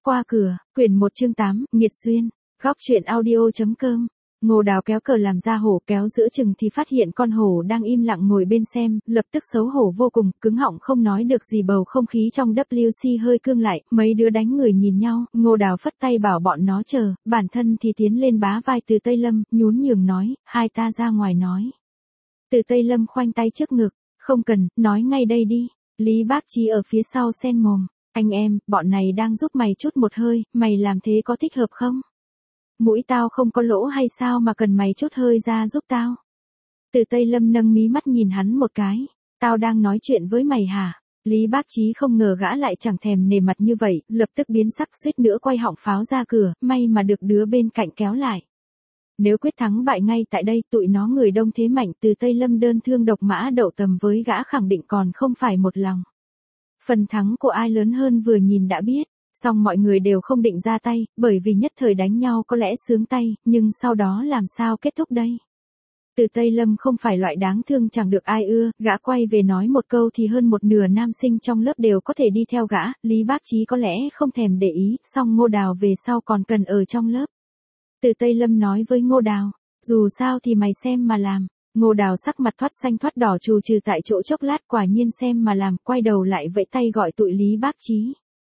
qua cửa, quyển 1 chương 8, nghiệt duyên, góc truyện audio.com. Ngô Đào kéo cờ làm ra hổ, kéo giữa chừng thì phát hiện con hổ đang im lặng ngồi bên xem, lập tức xấu hổ vô cùng, cứng họng không nói được gì. Bầu không khí trong WC hơi cương lại, mấy đứa đánh người nhìn nhau. Ngô Đào phất tay bảo bọn nó chờ, bản thân thì tiến lên bá vai Từ Tây Lâm, nhún nhường nói, hai ta ra ngoài nói. Từ Tây Lâm khoanh tay trước ngực, không cần, nói ngay đây đi. Lý Bác Chí ở phía sau xen mồm, anh em, bọn này đang giúp mày chút một hơi, mày làm thế có thích hợp không? Mũi tao không có lỗ hay sao mà cần mày chút hơi ra giúp tao? Từ Tây Lâm nâng mí mắt nhìn hắn một cái, tao đang nói chuyện với mày hả? Lý Bác Chí không ngờ gã lại chẳng thèm nể mặt như vậy, lập tức biến sắc suýt nữa quay họng pháo ra cửa, may mà được đứa bên cạnh kéo lại. Nếu quyết thắng bại ngay tại đây, tụi nó người đông thế mạnh, Từ Tây Lâm đơn thương độc mã Đậu Tầm với gã khẳng định còn không phải một lòng. Phần thắng của ai lớn hơn vừa nhìn đã biết, song mọi người đều không định ra tay, bởi vì nhất thời đánh nhau có lẽ sướng tay, nhưng sau đó làm sao kết thúc đây? Từ Tây Lâm không phải loại đáng thương chẳng được ai ưa, gã quay về nói một câu thì hơn một nửa nam sinh trong lớp đều có thể đi theo gã. Lý Bác Chí có lẽ không thèm để ý, song Ngô Đào về sau còn cần ở trong lớp. Từ Tây Lâm nói với Ngô Đào, dù sao thì mày xem mà làm. Ngô Đào sắc mặt thoát xanh thoát đỏ trù trừ tại chỗ chốc lát, quả nhiên xem mà làm, quay đầu lại vẫy tay gọi tụi Lý Bác Chí.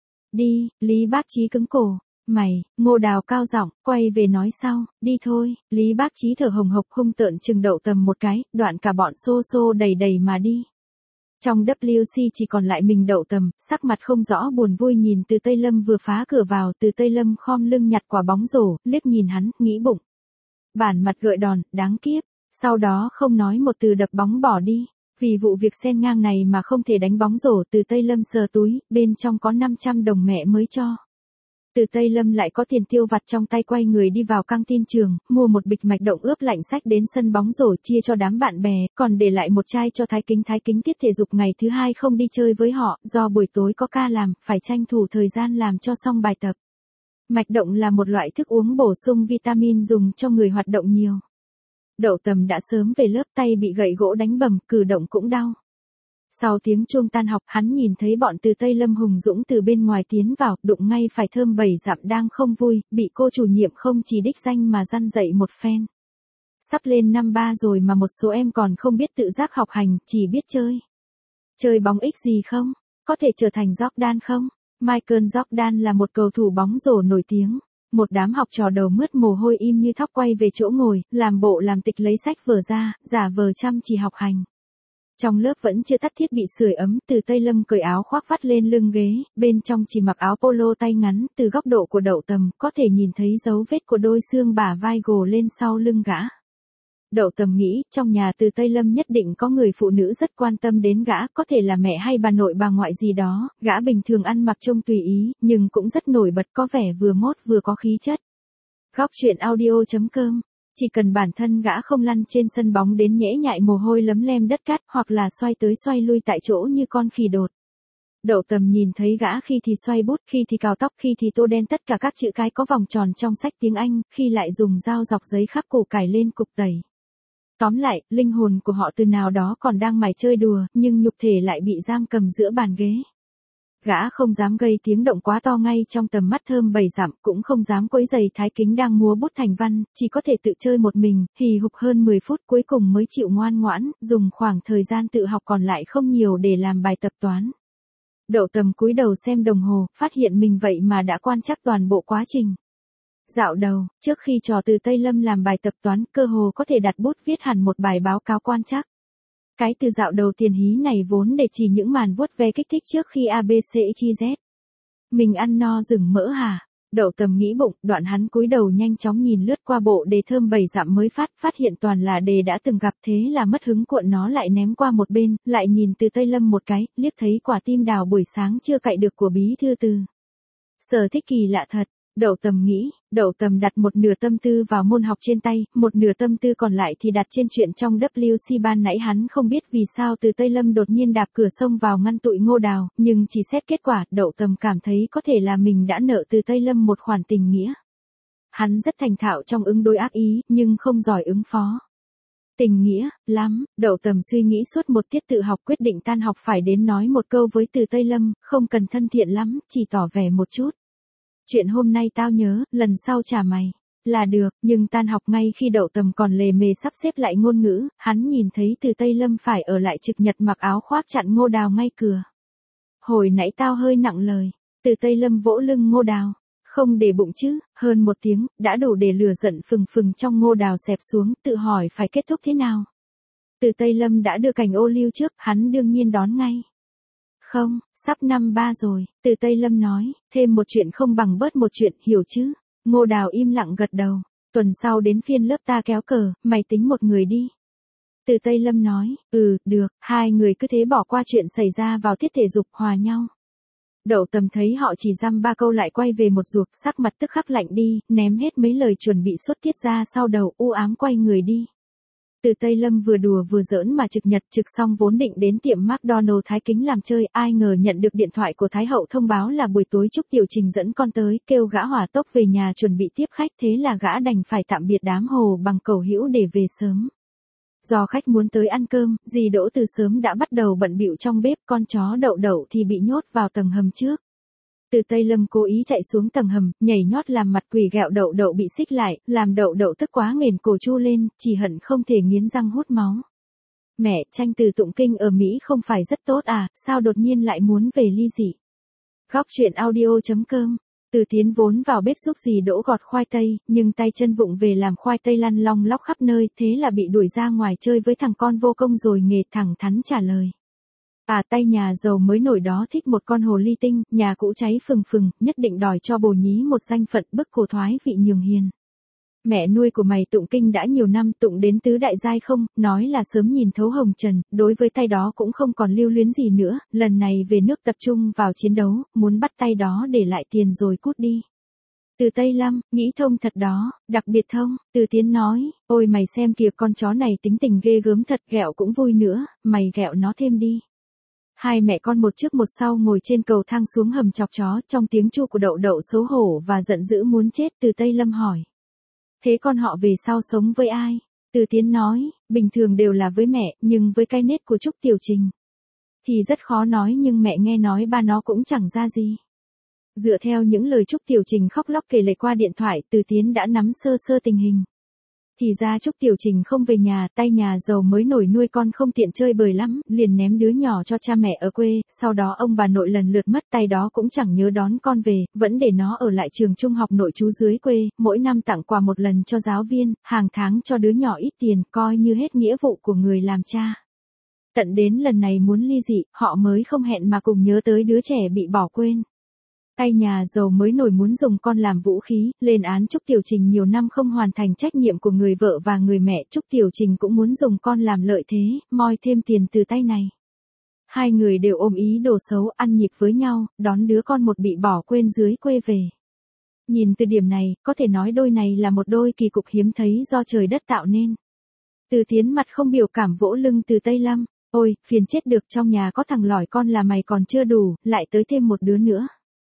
Đi, Lý Bác Chí cứng cổ, mày, Ngô Đào cao giọng, quay về nói sau, đi thôi. Lý Bác Chí thở hồng hộc hung tợn chừng Đậu Tầm một cái, đoạn cả bọn xô xô đầy đầy mà đi. Trong WC chỉ còn lại mình Đậu Tầm, sắc mặt không rõ buồn vui nhìn Từ Tây Lâm vừa phá cửa vào. Từ Tây Lâm khom lưng nhặt quả bóng rổ, liếc nhìn hắn, nghĩ bụng. Bản mặt gợi đòn, đáng kiếp, sau đó không nói một từ đập bóng bỏ đi. Vì vụ việc xen ngang này mà không thể đánh bóng rổ, Từ Tây Lâm sờ túi, bên trong có 500 đồng mẹ mới cho. Từ Tây Lâm lại có tiền tiêu vặt trong tay, quay người đi vào căng tin trường, mua một bịch mạch động ướp lạnh sách đến sân bóng rổ chia cho đám bạn bè, còn để lại một chai cho Thái Kính tiết thể dục ngày thứ hai không đi chơi với họ, do buổi tối có ca làm, phải tranh thủ thời gian làm cho xong bài tập. Mạch động là một loại thức uống bổ sung vitamin dùng cho người hoạt động nhiều. Đậu Tầm đã sớm về lớp, tay bị gậy gỗ đánh bầm, cử động cũng đau. Sau tiếng chuông tan học, hắn nhìn thấy bọn Từ Tây Lâm hùng dũng từ bên ngoài tiến vào, đụng ngay phải Thơm 7 dặm đang không vui, bị cô chủ nhiệm không chỉ đích danh mà răn dạy một phen. Sắp lên năm 3 rồi mà một số em còn không biết tự giác học hành, chỉ biết chơi. Chơi bóng ích gì không? Có thể trở thành Jordan không? Michael Jordan là một cầu thủ bóng rổ nổi tiếng. Một đám học trò đầu mướt mồ hôi im như thóc quay về chỗ ngồi, làm bộ làm tịch lấy sách vở ra, giả vờ chăm chỉ học hành. Trong lớp vẫn chưa tắt thiết bị sưởi ấm, Từ Tây Lâm cởi áo khoác vắt lên lưng ghế, bên trong chỉ mặc áo polo tay ngắn. Từ góc độ của Đậu Tầm, có thể nhìn thấy dấu vết của đôi xương bả vai gồ lên sau lưng gã. Đậu Tầm nghĩ, trong nhà Từ Tây Lâm nhất định có người phụ nữ rất quan tâm đến gã, có thể là mẹ hay bà nội bà ngoại gì đó. Gã bình thường ăn mặc trông tùy ý, nhưng cũng rất nổi bật, có vẻ vừa mốt vừa có khí chất. Góc truyện audio.com. Chỉ cần bản thân gã không lăn trên sân bóng đến nhễ nhại mồ hôi lấm lem đất cát, hoặc là xoay tới xoay lui tại chỗ như con khỉ đột. Đậu Tầm nhìn thấy gã khi thì xoay bút, khi thì cào tóc, khi thì tô đen tất cả các chữ cái có vòng tròn trong sách tiếng Anh, khi lại dùng dao dọc giấy khắc cổ cài lên cục tẩy. Tóm lại, linh hồn của họ từ nào đó còn đang mải chơi đùa, nhưng nhục thể lại bị giam cầm giữa bàn ghế. Gã không dám gây tiếng động quá to ngay trong tầm mắt Thơm 7 dặm, cũng không dám quấy rầy Thái Kính đang múa bút thành văn, chỉ có thể tự chơi một mình, hì hục hơn 10 phút cuối cùng mới chịu ngoan ngoãn, dùng khoảng thời gian tự học còn lại không nhiều để làm bài tập toán. Đậu Tầm cúi đầu xem đồng hồ, phát hiện mình vậy mà đã quan trắc toàn bộ quá trình. Dạo đầu, trước khi trò Từ Tây Lâm làm bài tập toán, cơ hồ có thể đặt bút viết hẳn một bài báo cáo quan trắc. Cái từ dạo đầu tiền hí này vốn để chỉ những màn vuốt ve kích thích trước khi ABCXYZ. Mình ăn no rừng mỡ hả? Đậu Tầm nghĩ bụng, đoạn hắn cúi đầu nhanh chóng nhìn lướt qua bộ đề Thơm 7 dặm mới phát hiện toàn là đề đã từng gặp, thế là mất hứng cuộn nó lại ném qua một bên, lại nhìn Từ Tây Lâm một cái, liếc thấy quả tim đào buổi sáng chưa cạy được của bí thư Từ. Sở thích kỳ lạ thật. Đậu Tầm nghĩ, Đậu Tầm đặt một nửa tâm tư vào môn học trên tay, một nửa tâm tư còn lại thì đặt trên chuyện trong WC. Ban nãy hắn không biết vì sao Từ Tây Lâm đột nhiên đạp cửa xông vào ngăn tụi Ngô Đào, nhưng chỉ xét kết quả, Đậu Tầm cảm thấy có thể là mình đã nợ Từ Tây Lâm một khoản tình nghĩa. Hắn rất thành thạo trong ứng đối ác ý, nhưng không giỏi ứng phó. Tình nghĩa, lắm, Đậu Tầm suy nghĩ suốt một tiết tự học, quyết định tan học phải đến nói một câu với Từ Tây Lâm, không cần thân thiện lắm, chỉ tỏ vẻ một chút. chuyện hôm nay tao nhớ, lần sau trả mày. Là được, nhưng tan học ngay khi Đậu Tầm còn lề mề sắp xếp lại ngôn ngữ, hắn nhìn thấy Từ Tây Lâm phải ở lại trực nhật mặc áo khoác chặn Ngô Đào ngay cửa. Hồi nãy tao hơi nặng lời. Từ Tây Lâm vỗ lưng Ngô Đào. Không để bụng chứ, hơn một tiếng, đã đủ để lửa giận phừng phừng trong Ngô Đào xẹp xuống, tự hỏi phải kết thúc thế nào. Từ Tây Lâm đã đưa cành ô liu trước, hắn đương nhiên đón ngay. Không, sắp năm ba rồi, Từ Tây Lâm nói, thêm một chuyện không bằng bớt một chuyện, hiểu chứ? Ngô Đào im lặng gật đầu, tuần sau đến phiên lớp ta kéo cờ, mày tính một người đi. Từ Tây Lâm nói, được, hai người cứ thế bỏ qua chuyện xảy ra vào tiết thể dục hòa nhau. Đậu Tầm thấy họ chỉ dăm ba câu lại quay về một ruột, sắc mặt tức khắc lạnh đi, ném hết mấy lời chuẩn bị xuất tiết ra sau đầu, u ám quay người đi. Từ Tây Lâm vừa đùa vừa giỡn mà trực nhật trực xong vốn định đến tiệm McDonald Thái Kính làm chơi, ai ngờ nhận được điện thoại của Thái Hậu thông báo là buổi tối Trúc Tiểu Trình dẫn con tới, kêu gã hỏa tốc về nhà chuẩn bị tiếp khách, thế là gã đành phải tạm biệt đám Hồ Bằng cầu hữu để về sớm. Do khách muốn tới ăn cơm, dì Đỗ từ sớm đã bắt đầu bận bịu trong bếp, con chó Đậu Đậu thì bị nhốt vào tầng hầm trước. Từ Tây Lâm cố ý chạy xuống tầng hầm, nhảy nhót làm mặt quỷ ghẹo Đậu Đậu bị xích lại, làm Đậu Đậu tức quá nghển cổ chu lên, chỉ hận không thể nghiến răng hút máu. Mẹ, tranh từ tụng kinh ở Mỹ không phải rất tốt à, sao đột nhiên lại muốn về ly dị? Góc truyện audio.com. Từ Tiến vốn vào bếp giúp dì Đỗ gọt khoai tây, nhưng tay chân vụng về làm khoai tây lăn long lóc khắp nơi, thế là bị đuổi ra ngoài chơi với thằng con vô công rồi nghề thẳng thắn trả lời. Tay nhà giàu mới nổi đó thích một con hồ ly tinh, nhà cũ cháy phừng phừng, nhất định đòi cho bồ nhí một danh phận bức cổ thoái vị nhường hiền. Mẹ nuôi của mày tụng kinh đã nhiều năm, tụng đến tứ đại giai không, nói là sớm nhìn thấu hồng trần, đối với tay đó cũng không còn lưu luyến gì nữa, lần này về nước tập trung vào chiến đấu, muốn bắt tay đó để lại tiền rồi cút đi. Từ Tây Lâm, nghĩ thông thật đó, đặc biệt thông, Từ Tiến nói, ôi mày xem kìa con chó này tính tình ghê gớm thật, ghẹo cũng vui nữa, mày ghẹo nó thêm đi. Hai mẹ con một trước một sau ngồi trên cầu thang xuống hầm chọc chó, trong tiếng chu của Đậu Đậu xấu hổ và giận dữ muốn chết. Từ Tây Lâm hỏi. Thế con họ về sau sống với ai? Từ Tiến nói, bình thường đều là với mẹ, nhưng với cái nết của Trúc Tiểu Trình thì rất khó nói, nhưng mẹ nghe nói ba nó cũng chẳng ra gì. Dựa theo những lời Trúc Tiểu Trình khóc lóc kể lể qua điện thoại, Từ Tiến đã nắm sơ sơ tình hình. Thì ra Trúc Tiểu Trình không về nhà, tay nhà giàu mới nổi nuôi con không tiện chơi bời lắm, liền ném đứa nhỏ cho cha mẹ ở quê, sau đó ông bà nội lần lượt mất, tay đó cũng chẳng nhớ đón con về, vẫn để nó ở lại trường trung học nội trú dưới quê, mỗi năm tặng quà một lần cho giáo viên, hàng tháng cho đứa nhỏ ít tiền, coi như hết nghĩa vụ của người làm cha. Tận đến lần này muốn ly dị, họ mới không hẹn mà cùng nhớ tới đứa trẻ bị bỏ quên. Tay nhà giàu mới nổi muốn dùng con làm vũ khí, lên án Trúc Tiểu Trình nhiều năm không hoàn thành trách nhiệm của người vợ và người mẹ. Trúc Tiểu Trình cũng muốn dùng con làm lợi thế, moi thêm tiền từ tay này. Hai người đều ôm ý đồ xấu, ăn nhịp với nhau, đón đứa con một bị bỏ quên dưới quê về. Nhìn từ điểm này, có thể nói đôi này là một đôi kỳ cục hiếm thấy do trời đất tạo nên. Từ Tiến mặt không biểu cảm vỗ lưng Từ Tây Lâm, ôi, phiền chết được, trong nhà có thằng lỏi con là mày còn chưa đủ, lại tới thêm một đứa nữa.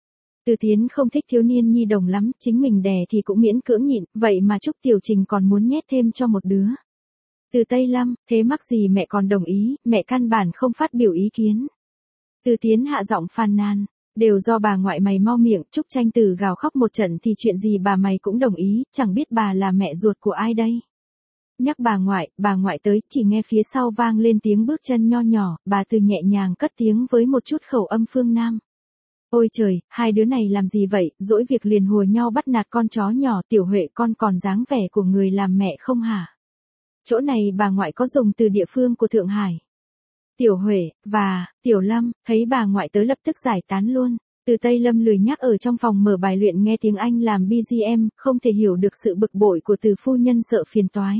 Từ Tiến không thích thiếu niên nhi đồng lắm, chính mình đẻ thì cũng miễn cưỡng nhịn, vậy mà Trúc Tiểu Trình còn muốn nhét thêm cho một đứa. Từ Tây Lâm, thế mắc gì mẹ còn đồng ý, mẹ căn bản không phát biểu ý kiến. Từ Tiến hạ giọng phàn nàn, đều do bà ngoại mày mau miệng. Trúc Tranh Tử gào khóc một trận thì chuyện gì bà mày cũng đồng ý, chẳng biết bà là mẹ ruột của ai đây. Nhắc bà ngoại tới, chỉ nghe phía sau vang lên tiếng bước chân nho nhỏ, bà Từ nhẹ nhàng cất tiếng với một chút khẩu âm phương Nam. Ôi trời, hai đứa này làm gì vậy, dỗi việc liền hùa nhau bắt nạt con chó nhỏ. Tiểu Huệ con còn dáng vẻ của người làm mẹ không hả? Chỗ này bà ngoại có dùng từ địa phương của Thượng Hải. Tiểu Huệ, và, Tiểu Lâm, thấy bà ngoại tới lập tức giải tán luôn. Từ Tây Lâm lười nhắc ở trong phòng mở bài luyện nghe tiếng Anh làm BGM, không thể hiểu được sự bực bội của Từ phu nhân sợ phiền toái.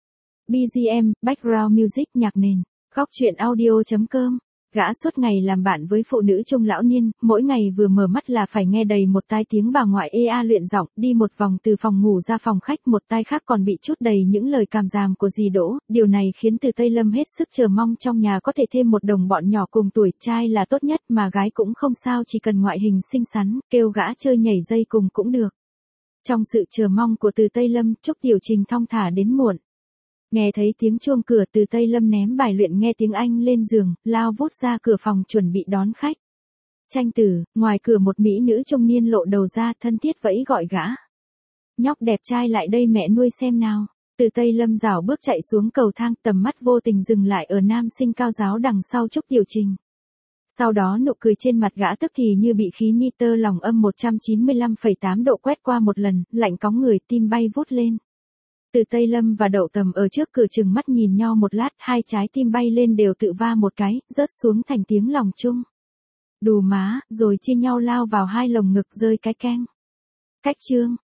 BGM, Background Music nhạc nền. Góc truyện audio.com. Gã suốt ngày làm bạn với phụ nữ trung lão niên, mỗi ngày vừa mở mắt là phải nghe đầy một tai tiếng bà ngoại ea luyện giọng, đi một vòng từ phòng ngủ ra phòng khách, một tai khác còn bị trút đầy những lời càm ràm của dì Đỗ. Điều này khiến Từ Tây Lâm hết sức chờ mong trong nhà có thể thêm một đồng bọn nhỏ cùng tuổi, trai là tốt nhất mà gái cũng không sao, chỉ cần ngoại hình xinh xắn, kêu gã chơi nhảy dây cùng cũng được. Trong sự chờ mong của Từ Tây Lâm, Trúc Tiểu Trình thong thả đến muộn. Nghe thấy tiếng chuông cửa, Từ Tây Lâm ném bài luyện nghe tiếng Anh lên giường, lao vút ra cửa phòng chuẩn bị đón khách. Tranh tử, ngoài cửa một mỹ nữ trung niên lộ đầu ra, thân thiết vẫy gọi gã. Nhóc đẹp trai lại đây mẹ nuôi xem nào. Từ Tây Lâm rảo bước chạy xuống cầu thang, tầm mắt vô tình dừng lại ở nam sinh cao giáo đằng sau Trúc Tiểu Trình. Sau đó nụ cười trên mặt gã tức thì như bị khí nitơ lòng âm 195,8 độ quét qua một lần, lạnh cóng người, tim bay vút lên. Từ Tây Lâm và Đậu Tầm ở trước cửa chừng mắt nhìn nhau một lát, hai trái tim bay lên đều tự va một cái, rớt xuống thành tiếng lòng chung. Đù má, rồi chia nhau lao vào hai lồng ngực rơi cái keng. Cách chương.